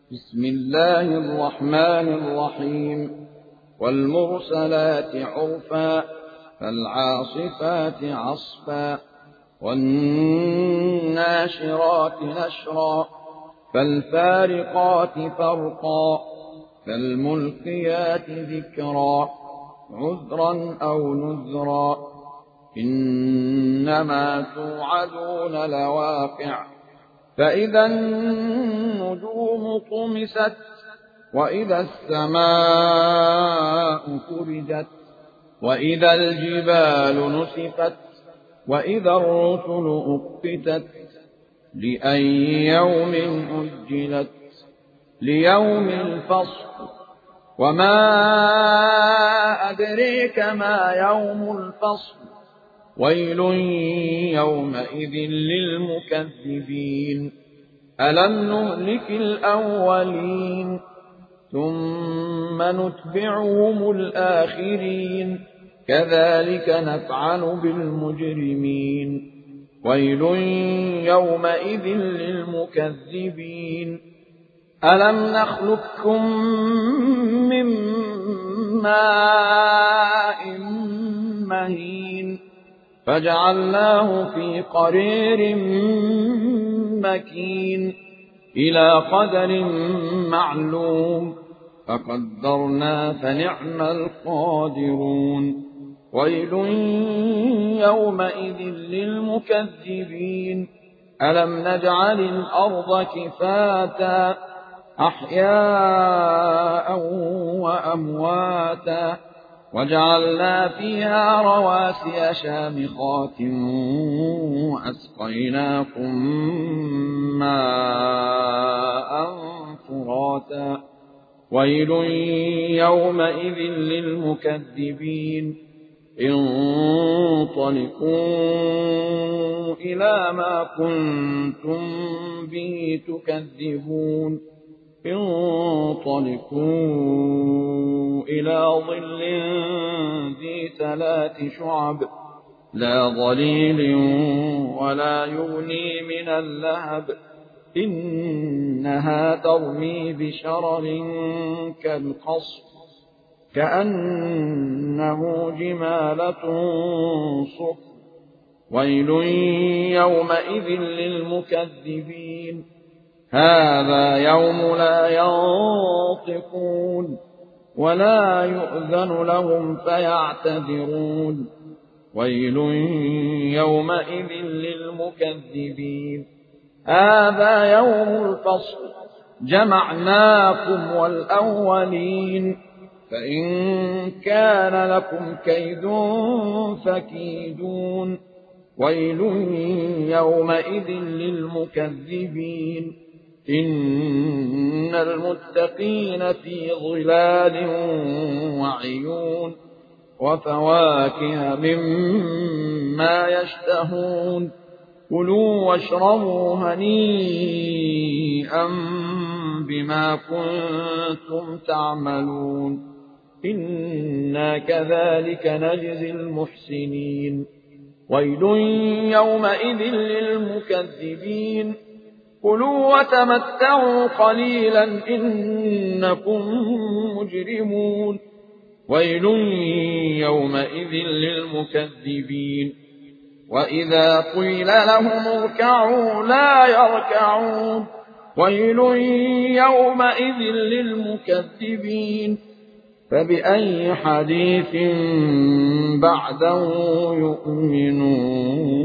بسم الله الرحمن الرحيم والمرسلات عرفا فالعاصفات عصفا والناشرات نشرا فالفارقات فرقا فالملقيات ذكرا عذرا أو نذرا إنما توعدون لواقع فإذا النجوم طمست وإذا السماء فرجت وإذا الجبال نسفت وإذا الرسل أقتت لأي يوم أجلت ليوم الفصل وما أدريك ما يوم الفصل ويل يومئذ للمكذبين ألم نهلك الأولين ثم نتبعهم الآخرين كذلك نفعل بالمجرمين ويل يومئذ للمكذبين ألم نخلقكم من ماء مهين فجعلناه في قرير مكين إلى قدر معلوم فقدرنا فنعم القادرون ويل يومئذ للمكذبين ألم نجعل الأرض كفاتا أحياء وأمواتا وجعلنا فيها رواسي شامخات وأسقيناكم ماء فراتا ويل يومئذ للمكذبين انطلقوا إلى ما كنتم به تكذبون انطلقوا إلى ظل ذي 3 شعب لا ظليل ولا يغني من اللهب إنها ترمي بشرر كالقصر كأنه جمالة صفر ويل يومئذ للمكذبين هذا يوم لا ينطقون ولا يؤذن لهم فيعتذرون ويل يومئذ للمكذبين هذا يوم الفصل جمعناكم والأولين فإن كان لكم كيد فكيدون ويل يومئذ للمكذبين إن المتقين في ظلال وعيون وفواكه مما يشتهون كلوا واشربوا هنيئا بما كنتم تعملون إنا كذلك نجزي المحسنين ويل يومئذ للمكذبين كلوا وتمتعوا قليلا إنكم مجرمون ويل يومئذ للمكذبين وإذا قيل لهم اركعوا لا يركعون ويل يومئذ للمكذبين فبأي حديث بعده يؤمنون